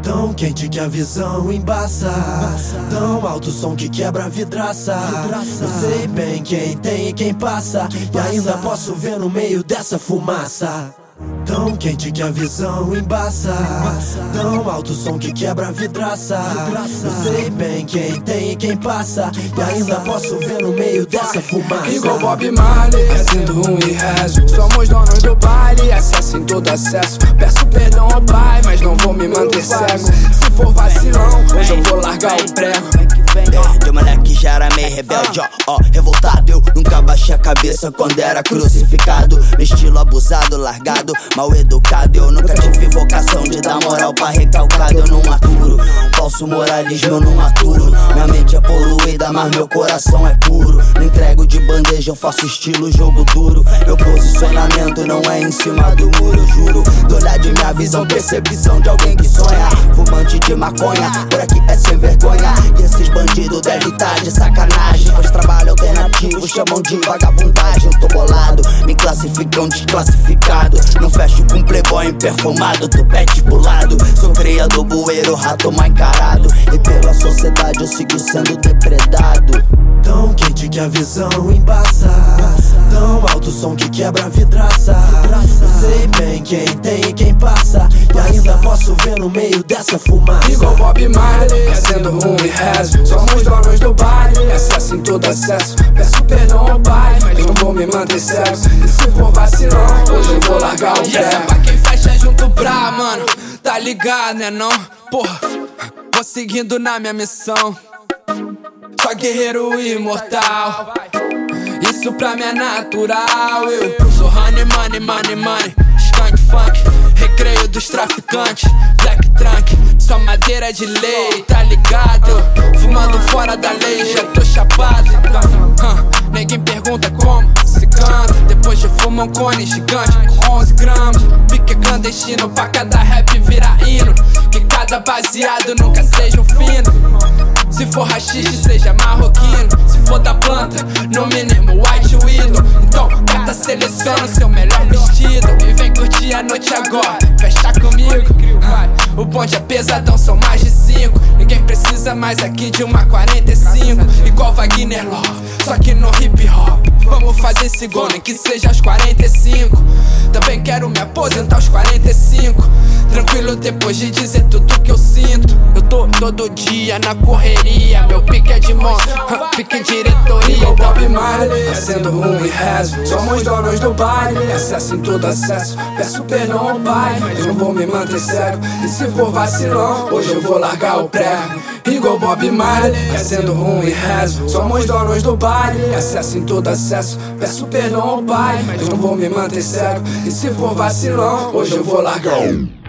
Tão quente que a visão embaça, tão alto som que quebra a vidraça. Eu sei bem quem tem e quem passa, e ainda posso ver no meio dessa fumaça. Tão quente que a visão embaça, tão alto som que quebra a vidraça. Eu sei bem quem tem e quem passa, e ainda posso ver no meio dessa fumaça. Igual Bob Marley, rezendo e rezo. Somos donos do baile, acesso em todo acesso. Peço perdão ao pai, mas não vou me manter cego. Se for vacilão, hoje eu vou largar o prego. De moleque já era meio rebelde, revoltado. Eu nunca baixei a cabeça quando era crucificado. Meu estilo abusado, largado, mal educado. Eu nunca tive vocação de dar moral pra recalcado. Eu não aturo, falso moralismo eu não aturo. Minha mente é poluída, mas meu coração é puro. Não entrego de bandeja, eu faço estilo jogo duro. Meu posicionamento não é em cima do muro, eu juro. Do olhar de minha visão, percepção de alguém que sonha. Fumante de maconha, por aqui é sem vergonha. E esses bandidos devem estar de sacanagem. Pois trabalho alternativo, chamam de vagabundagem. Eu tô bolado, me classificam desclassificado. Não fecho com playboy perfumado, tupete pulado. Sou criador bueiro, rato mal encarado. E pela sociedade eu sigo sendo depredado. Tão quente que a visão embaça, tão alto som que quebra a vidraça. Eu sei bem quem tem e quem passa, e ainda posso ver no meio dessa fumaça. Igual Bob Marley, rezendo e rezo. Somos donos do baile, acesso em todo acesso. Peço perdão ao pai, mas não vou me manter cego. E se for vacilão, hoje eu vou largar o pé. Essa é pra quem fecha junto pra, mano. Tá ligado, né não? Porra, vou seguindo na minha missão. Só guerreiro imortal, isso pra mim é natural. Eu sou honey, money, money, money, skunk funk, recreio dos traficantes, black trunk, só madeira de lei, tá ligado? Fumando fora da lei, já tô chapado. Ninguém pergunta como se canta, depois de fumar um cone gigante com 11 gramas. Pique clandestino pra cada rap virar hino, que cada baseado nunca seja um fino. Se for rachixe, seja marroquino. Se for da planta, no mínimo white widow. Então cata, seleciona o seu melhor vestido e vem curtir a noite agora, fecha comigo. O bonde é pesadão, são mais de 5. Ninguém precisa mais aqui de uma 45. Igual Wagner Love, só que no hip hop. Vamos fazer esse gol, nem que seja aos 45. Também quero me aposentar aos 45. Tranquilo depois de dizer tudo que eu sinto. Eu tô todo dia na correria, meu pique é de moto, pique diretoria. Igual Bob Marley, rezendo e rezo. Somos donos do baile, acesso em todo acesso. Peço perdão ao pai, mas não vou me manter cego. E se for vacilão, hoje eu vou largar o prego. Igual Bob Marley, rezendo e rezo. Somos donos do baile, acesso em todo acesso. Peço perdão ao pai, mas não vou me manter cego. E se for vacilão, hoje eu vou largar o